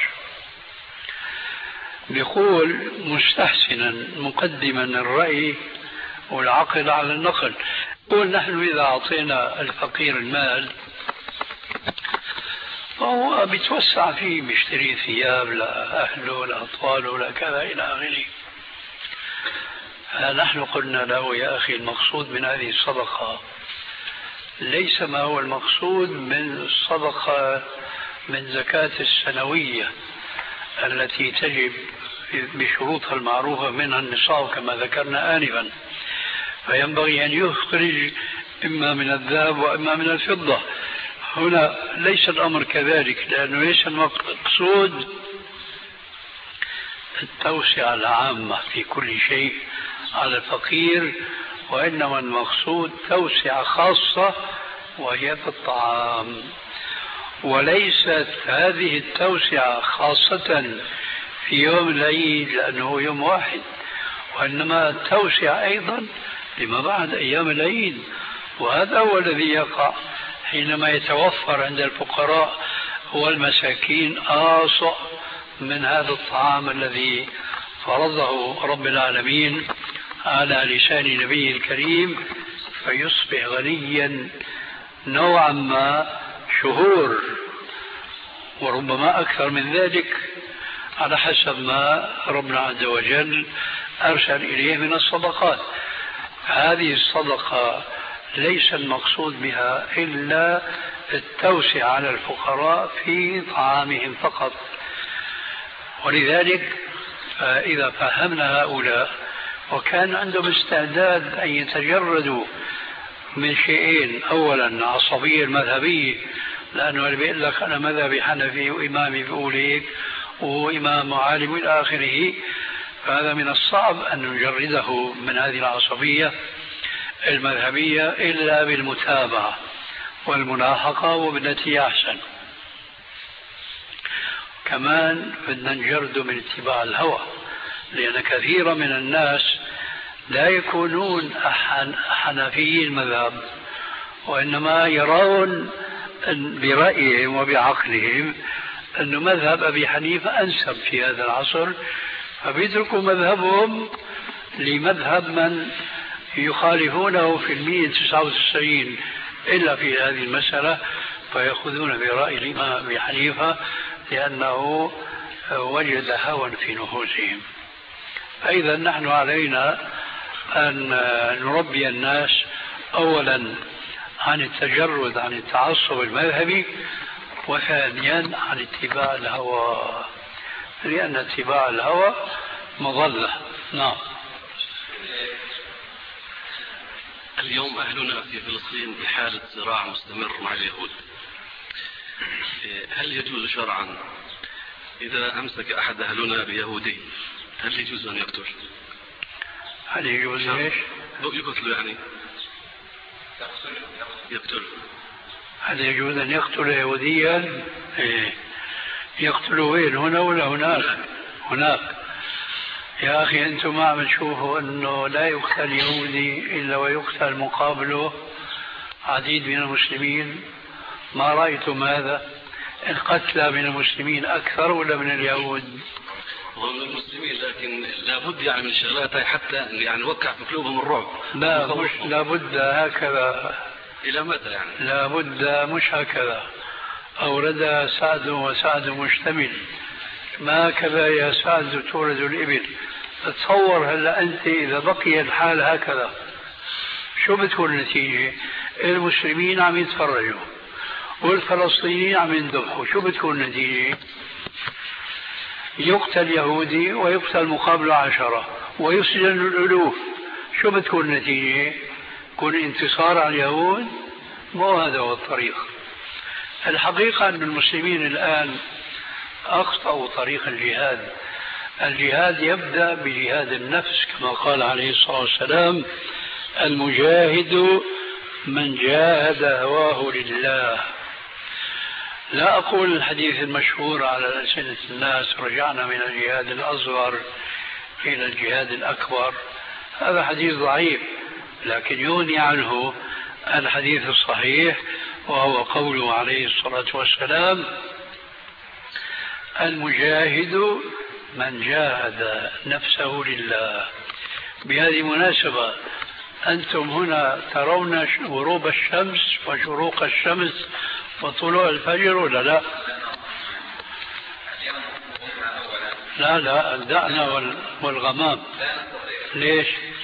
بيقول مستحسنا مقدما الرأي والعقل على النقل، يقول نحن إذا أعطينا الفقير المال فهو بيتوسع فيه، بيشتري ثياب لأهله لأطفاله لكذا إلى آخره. فنحن قلنا له يا أخي المقصود من هذه الصدقة ليس ما هو المقصود من الصدقة من زكاة السنوية التي تجب بشروطها المعروفة منها النصاب كما ذكرنا آنفا، فينبغي أن يخرج إما من الذهب وإما من الفضة. هنا ليس الأمر كذلك، لأنه ليس المقصود التوسعة العامة في كل شيء على الفقير، وإنما المقصود توسعة خاصة وهي في الطعام. وليست هذه التوسعة خاصة في يوم العيد لأنه يوم واحد، وإنما التوسعة أيضا لما بعد أيام العيد. وهذا هو الذي يقع حينما يتوفر عند الفقراء والمساكين آصع من هذا الطعام الذي فرضه رب العالمين على لسان نبيه الكريم، فيصبح غنيا نوعا ما شهور، وربما أكثر من ذلك على حسب ما ربنا عز وجل أرسل إليه من الصدقات. هذه الصدقة ليس المقصود بها إلا التوسع على الفقراء في طعامهم فقط. ولذلك إذا فهمنا هؤلاء وكان عندهم استعداد أن يتجردوا من شيئين، أولا عصبية المذهبية، لأنه اللي بيقول لك أنا مذهبي حنفي وإمامي بيقول هيك وإمام عالم إلى آخره، فهذا من الصعب أن نجرده من هذه العصبية المذهبية إلا بالمتابعة والملاحقة وبالتي أحسن. كمان بدنا نجرده من اتباع الهوى، لأن كثيرا من الناس لا يكونون حنفيي المذهب، وإنما يرون برأيهم وبعقلهم أن مذهب أبي حنيفة أنسب في هذا العصر، فبيتركوا مذهبهم لمذهب من يخالفونه في المئة وتسعة وتسعين إلا في هذه المسألة، فيأخذون برأي الإمام أبي حنيفة لأنه وجد هوى في نفوسهم. فإذا نحن علينا أن نربي الناس أولا عن التجرد عن التعصب المذهبي، وثانيا عن اتباع الهوى، لأن اتباع الهوى مضلة. نعم. اليوم أهلنا في فلسطين بحالة صراع مستمر مع اليهود. هل يجوز شرعا إذا أمسك أحد أهلنا بيهودي هل يجوز أن يقتل؟ هل يجوز ايش؟ يقتل يعني يقتل. هل يجوز أن يقتل يهوديا؟ إيه. يقتل وين؟ هنا ولا هناك؟ هناك. يا أخي أنتم ما عم تشوفوا أنه لا يقتل يهودي إلا ويقتل مقابله عديد من المسلمين؟ ما رأيتم هذا؟ القتلى من المسلمين أكثر ولا من اليهود؟ هم المسلمين، لكن لابد يعني من شغلات حتى يعني نوقع في قلوبهم الرعب. لا مش لابد هكذا. إلى متى يعني؟ لابد مش هكذا. أوردها سعد وسعد مشتمل، ما كذا يا سعد تورد الإبل. تصور هلا أنت إذا بقي الحال هكذا شو بتكون النتيجة؟ المسلمين عم يتفرجوا والفلسطينيين عم يندبحوا، شو بتكون النتيجة؟ يقتل يهودي ويقتل مقابله عشرة ويسجن الألوف، شو بتكون النتيجة؟ يكون انتصار على اليهود؟ مو هذا هو الطريق. الحقيقة أن المسلمين الآن أخطأوا طريق الجهاد. الجهاد يبدأ بجهاد النفس كما قال عليه الصلاة والسلام: المجاهد من جاهد هواه لله. لا أقول الحديث المشهور على ألسنة الناس: رجعنا من الجهاد الأصغر إلى الجهاد الأكبر، هذا حديث ضعيف، لكن يغني عنه الحديث الصحيح، وهو قوله عليه الصلاة والسلام: المجاهد من جاهد نفسه لله. بهذه المناسبة أنتم هنا ترون غروب الشمس وشروق الشمس وطلوع الفجر ولا لا؟ لا لا الدعنا والغمام. ليش؟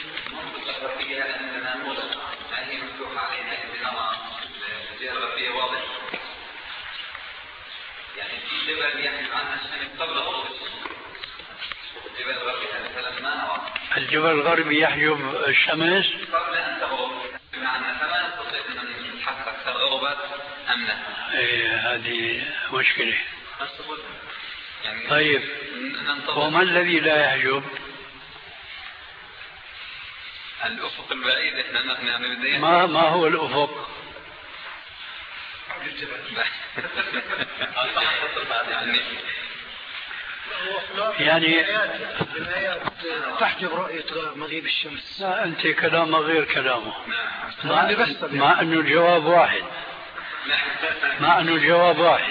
الجبل الغربي يحجب الشمس قبل أن تغرب، بمعنى فما نستطيع أن نتحقق هل غربت أم لا. إيه هذه مشكلة. يعني طيب وما الذي لا يحجب؟ الأفق البعيد. إحنا يعني بدينا ما ما هو الأفق؟ يعني تحجب رؤية مغيب الشمس. لا أنت كلامه غير كلامه، مع, مع أنه الجواب واحد، مع أنه الجواب واحد.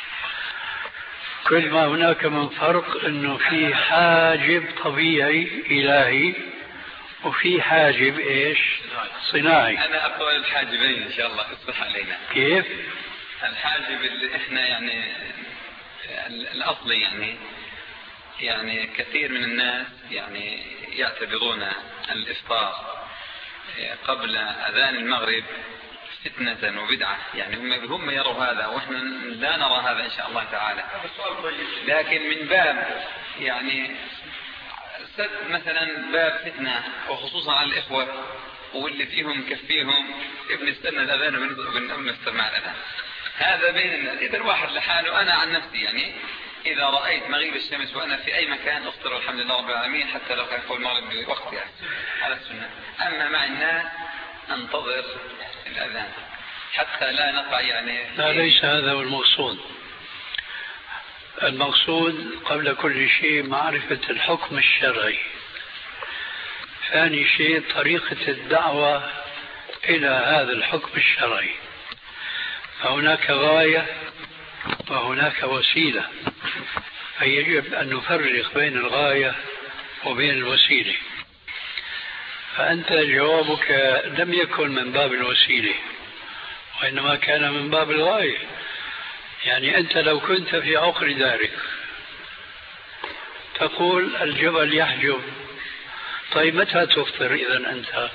كل ما هناك من فرق أنه في حاجب طبيعي إلهي وفي حاجب إيش صناعي. أنا أقول الحاجبين إن شاء الله اصبح علينا. كيف؟ الحاجب اللي إحنا يعني الأصلي يعني يعني كثير من الناس يعني يعتبرون الإفطار قبل أذان المغرب فتنة وبدعة، يعني هم هم يروا هذا وإحنا لا نرى هذا إن شاء الله تعالى. لكن من باب يعني سد مثلا باب فتنة، وخصوصا على الإخوة واللي فيهم كفيهم ابن استنى الأذان وابن أم استمع الأذان، هذا بين الناس. إذا الواحد لحاله، أنا عن نفسي يعني إذا رأيت مغيب الشمس وأنا في أي مكان أفطر الحمد لله رب العالمين، حتى لو كان فوق المغرب بوقت يعني على السنة. أما مع الناس أنتظر الأذان حتى لا نقع يعني. لا ليس هذا هو المقصود. المقصود قبل كل شيء معرفة الحكم الشرعي. ثاني شيء طريقة الدعوة إلى هذا الحكم الشرعي. فهناك غاية وهناك وسيلة، فيجب أن نفرق بين الغاية وبين الوسيلة. فأنت جوابك لم يكن من باب الوسيلة وإنما كان من باب الغاية. يعني أنت لو كنت في عقر دارك تقول الجبل يحجب، طيب متى تفطر إذا أنت؟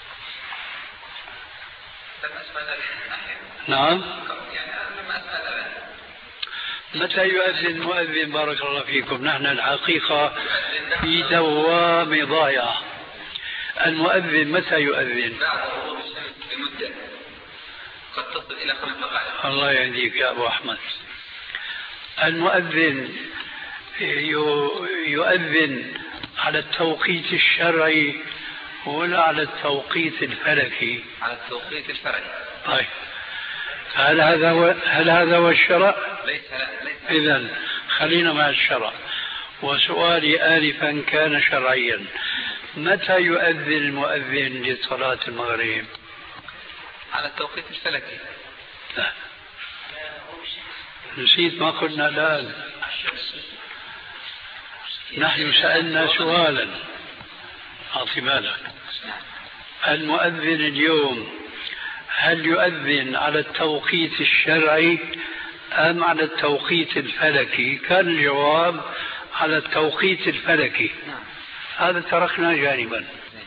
نعم متى يؤذن المؤذن؟ بارك الله فيكم. نحن الحقيقة في دوام ضايع. المؤذن متى يؤذن؟ بعد غروب الشمس بمدة قد تصل إلى خمس دقائق. الله يهديك يا أبو أحمد. المؤذن يؤذن على التوقيت الشرعي ولا على التوقيت الفلكي؟ على التوقيت الفلكي. طيب هل هذا هو هل هذا هو الشرع؟ ليس لا ليس. إذن خلينا مع الشرع. وسؤالي آنفا كان شرعيا. متى يؤذن المؤذن لصلاة المغرب؟ على التوقيت الفلكي. لا نسيت ما قلنا الآن. نحن سألنا سؤالا أعطي بالك. المؤذن اليوم هل يؤذن على التوقيت الشرعي أم على التوقيت الفلكي؟ كان الجواب على التوقيت الفلكي. هذا تركنا جانبا.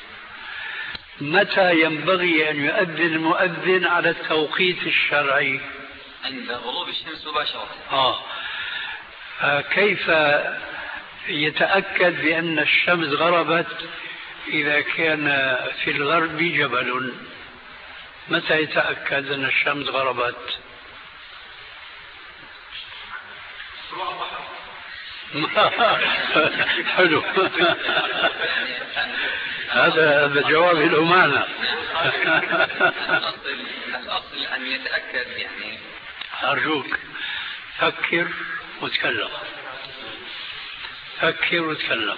متى ينبغي أن يؤذن المؤذن على التوقيت الشرعي؟ عند غروب الشمس مباشرة. آه. كيف يتأكد بأن الشمس غربت إذا كان في الغرب جبل؟ متى يتأكد أن الشمس غربت؟ حلو. هذا هذا جواب له معنى. الأصل أن يتأكد يعني. أرجوك فكر وتكلم، فكر وتكلم،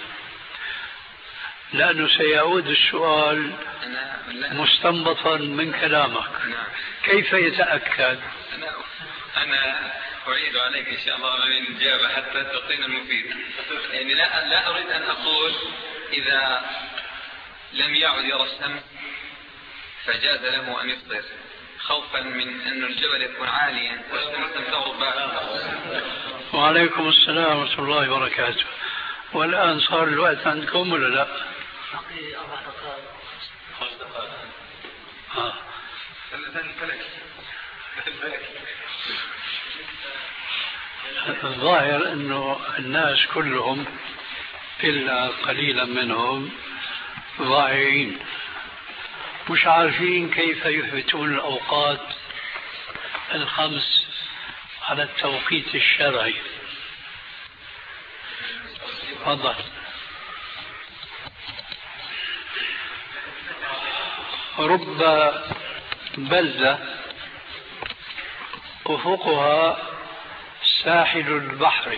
لأنه سيعود السؤال مستنبطا من كلامك. كيف يتأكد؟ أنا, أنا أعيد عليك إن شاء الله من الإجابة حتى تعطينا المفيد. يعني لا لا أريد أن أقول إذا لم يعد يرى الشمس فجاز له أن يفطر، خوفا من أن الجبل يكون عاليا والشمس لم تغرب بعد. وعليكم السلام ورحمة الله وبركاته. والآن صار الوقت عندكم ولا لا؟ باقي أربع دقائق خمس دقائق. آه. الظاهر أنه الناس كلهم إلا قليلا منهم ضائعين، مش عارفين كيف يثبتون الأوقات الخمس على التوقيت الشرعي. تفضل. رب بلدة أفقها ساحل البحر،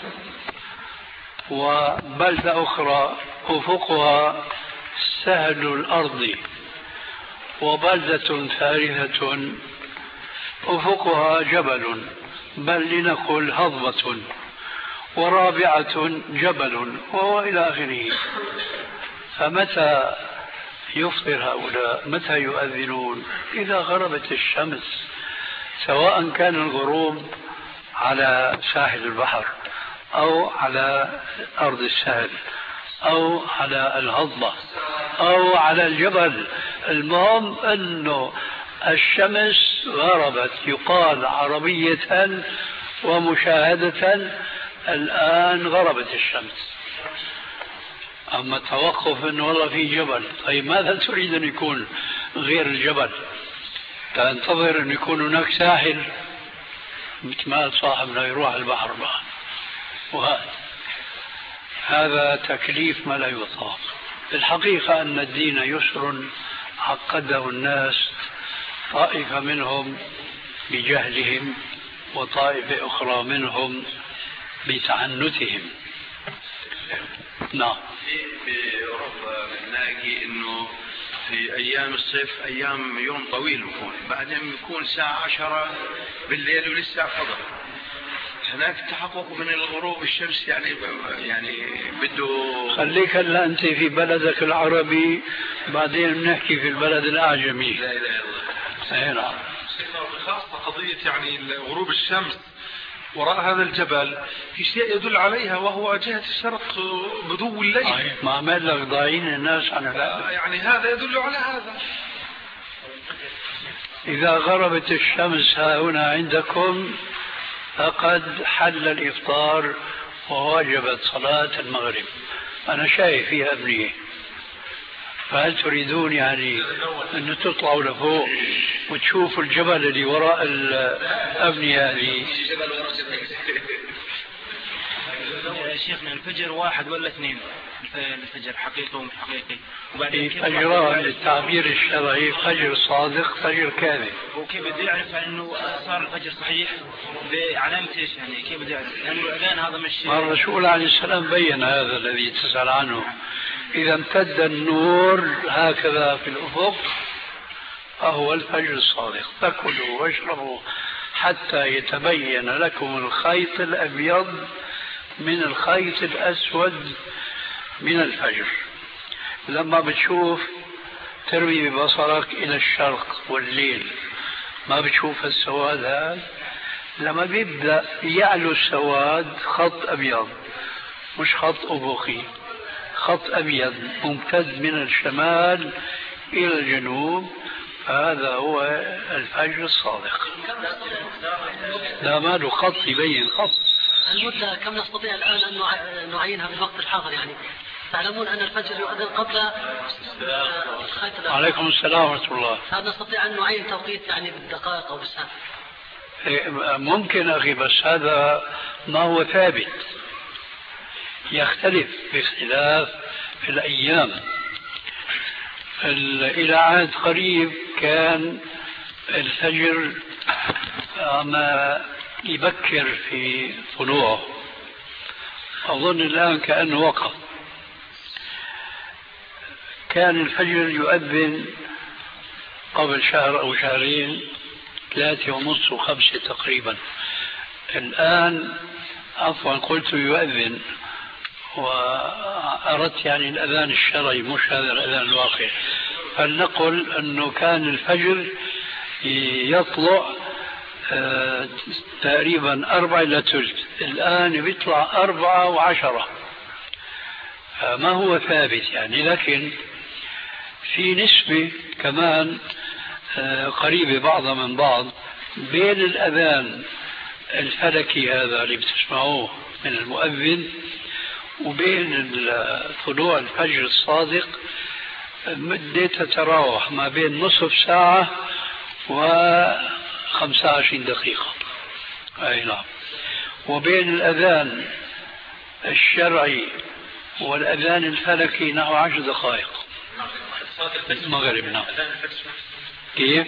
وبلدة أخرى أفقها سهل الأرض، وبلدة ثالثة أفقها جبل، بل لنقل هضبة، ورابعة جبل، وإلى آخره. فمتى يفطر هؤلاء؟ متى يؤذنون؟ إذا غربت الشمس، سواء كان الغروب على ساحل البحر أو على أرض السهل أو على الهضبة أو على الجبل. المهم أنه الشمس غربت، يقال عربية ومشاهدة الآن غربت الشمس. أما التوقف أنه والله في جبل، طيب ماذا تريد أن يكون غير الجبل؟ تنتظر أن يكون هناك ساحل مثل ما صاحبنا يروح البحر بقى. وهذا هذا تكليف ما لا يطاق. الحقيقة أن الدين يسر عقده الناس، طائفة منهم بجهلهم وطائفة أخرى منهم بتعنتهم. نعم. في أوروبا بنلاقي إنه في أيام الصيف أيام يوم طويل يكون، بعدين يكون الساعة عشرة بالليل ولسه فضل. هناك تحقق من الغروب الشمس يعني يعني بده. خليك هلا أنت في بلدك العربي، بعدين بنحكي في البلد الأعجمي. لا إله إلا الله. نعم. خاصة قضية يعني غروب الشمس وراء هذا الجبل في شيء يدل عليها، وهو جهة الشرق بدو الليل. ما عمل لك ضايعين الناس عن هذا، يعني هذا يدل على هذا. إذا غربت الشمس ها هنا عندكم فقد حل الإفطار ووجبت صلاة المغرب. أنا شايف فيها أبنية، فهل تريدون يعني أن تطلعوا لفوق وتشوفوا الجبل اللي وراء الأبنية هذه؟ شيخنا الفجر واحد ولا اثنين؟ الفجر حقيقي ومش حقيقي؟ وبعدين فجران للتعبير الشرعي، فجر صادق فجر كاذب. وكيف بده يعرف انه صار الفجر صحيح بعلامة ايش يعني؟ كيف بده يعرف؟ لانه الاذان هذا مش. الرسول عليه السلام بين هذا الذي تسأل عنه، اذا امتد النور هكذا في الافق فهو الفجر الصادق، فكلوا واشربوا حتى يتبين لكم الخيط الابيض من الخيط الاسود من الفجر. لما بتشوف ترمي ببصرك الى الشرق والليل ما بتشوف السواد هذا، لما بيبدأ يعلو السواد خط ابيض مش خط افقي، خط ابيض ممتد من الشمال الى الجنوب، هذا هو الفجر الصادق. لا ما له خط يبين خط. المدة كم نستطيع الآن أن نعينها في الوقت الحاضر يعني؟ تعلمون أن الفجر يؤذن قبل خيط. عليكم السلام ورحمة الله. هل نستطيع أن نعين توقيت يعني بالدقائق أو بالساعات؟ ممكن أخي، بس هذا ما هو ثابت، يختلف باختلاف في الأيام. إلى عهد قريب كان الفجر ما يبكر في طلوعه، أظن الآن كأنه وقف. كان الفجر يؤذن قبل شهر أو شهرين ثلاثة ونصف وخمسة تقريبا. الآن عفوا قلت يؤذن وأردت يعني الأذان الشرعي مش هذا الأذان الواقع. فلنقل أنه كان الفجر يطلع آه تقريبا أربعة إلى ثلث، الآن بيطلع أربعة وعشرة، فما هو ثابت يعني، لكن في نسبة كمان آه قريبة بعضها من بعض بين الأذان الفلكي هذا اللي بتسمعوه من المؤذن وبين طلوع الفجر الصادق مدة تتراوح ما بين نصف ساعة وخمسة وعشرين دقيقة. أي نعم. وبين الأذان الشرعي والأذان الفلكي نحو عشر دقائق. المغرب. نعم. كيف؟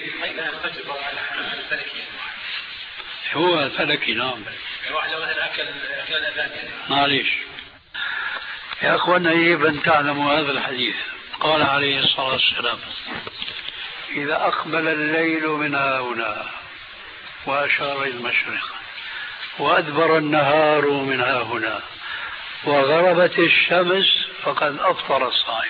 هو الفلكي. نعم. معليش يا أخوانا، يجب تعلموا هذا الحديث. قال عليه الصلاة والسلام: إذا أقبل الليل من هنا وأشار المشرق وأدبر النهار من هنا وغربت الشمس فقد أفطر الصائم.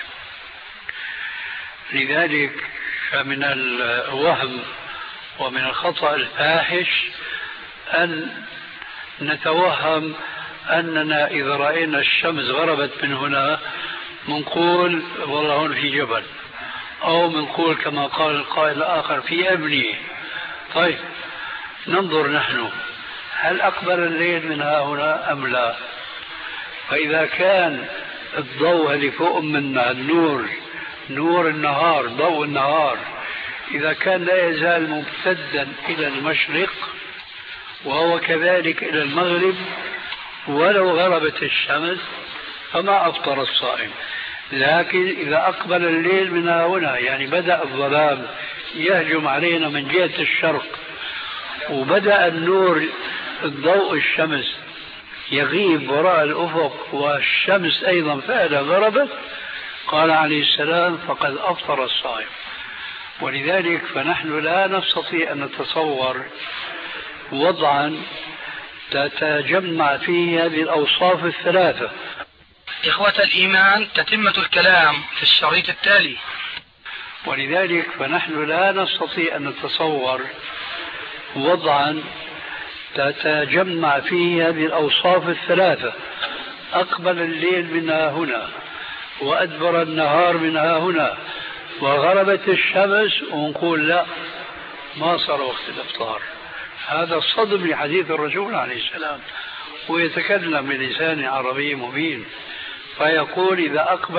لذلك فمن الوهم ومن الخطأ الفاحش أن نتوهم أننا إذا رأينا الشمس غربت من هنا منقول والله هون في جبل، أو منقول كما قال القائل الآخر في أبنية. طيب ننظر نحن هل أقبل الليل من هنا أم لا؟ فإذا كان الضوء اللي فوق منا النور، نور النهار، ضوء النهار، إذا كان لا يزال ممتدا إلى المشرق وهو كذلك إلى المغرب ولو غربت الشمس فما أفطر الصائم. لكن إذا أقبل الليل من هنا يعني بدأ الظلام يهجم علينا من جهة الشرق وبدأ النور الضوء الشمس يغيب وراء الأفق والشمس أيضا فعلا غربت، قال عليه السلام فقد أفطر الصائم. ولذلك فنحن لا نستطيع أن نتصور وضعا تتجمع فيه هذه الأوصاف الثلاثة. إخوة الإيمان، تتمة الكلام في الشريط التالي. ولذلك فنحن لا نستطيع أن نتصور وضعا تتجمع فيه هذه الأوصاف الثلاثة: أقبل الليل منها هنا وأدبر النهار منها هنا وغربت الشمس، ونقول لا ما صار وقت الإفطار. هذا صدم لحديث الرسول عليه السلام، ويتكلم بلسان عربي مبين، فيقول إذا أقبل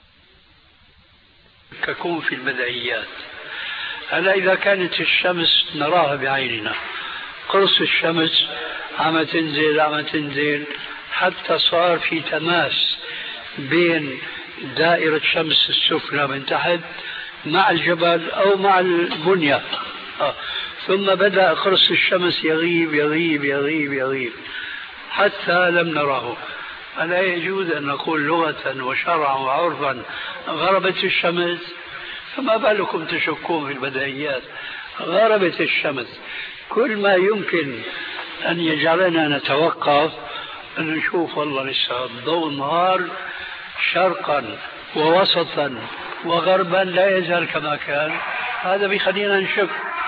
ككون في البدعيات. هلا إذا كانت الشمس نراها بعيننا، قرص الشمس عم تنزل عم تنزل حتى صار في تماس بين دائرة شمس السفلى من تحت مع الجبل أو مع البنية. آه. ثم بدأ قرص الشمس يغيب يغيب يغيب يغيب حتى لم نراه. ألا يجوز أن نقول لغة وشرعا وعرفا غربت الشمس؟ فما بالكم تشكون في البدائيات؟ غربت الشمس. كل ما يمكن أن يجعلنا نتوقف أن نشوف والله لسه ضوء النهار شرقا ووسطا وغربا لا يزال كما كان، هذا بيخلينا نشك.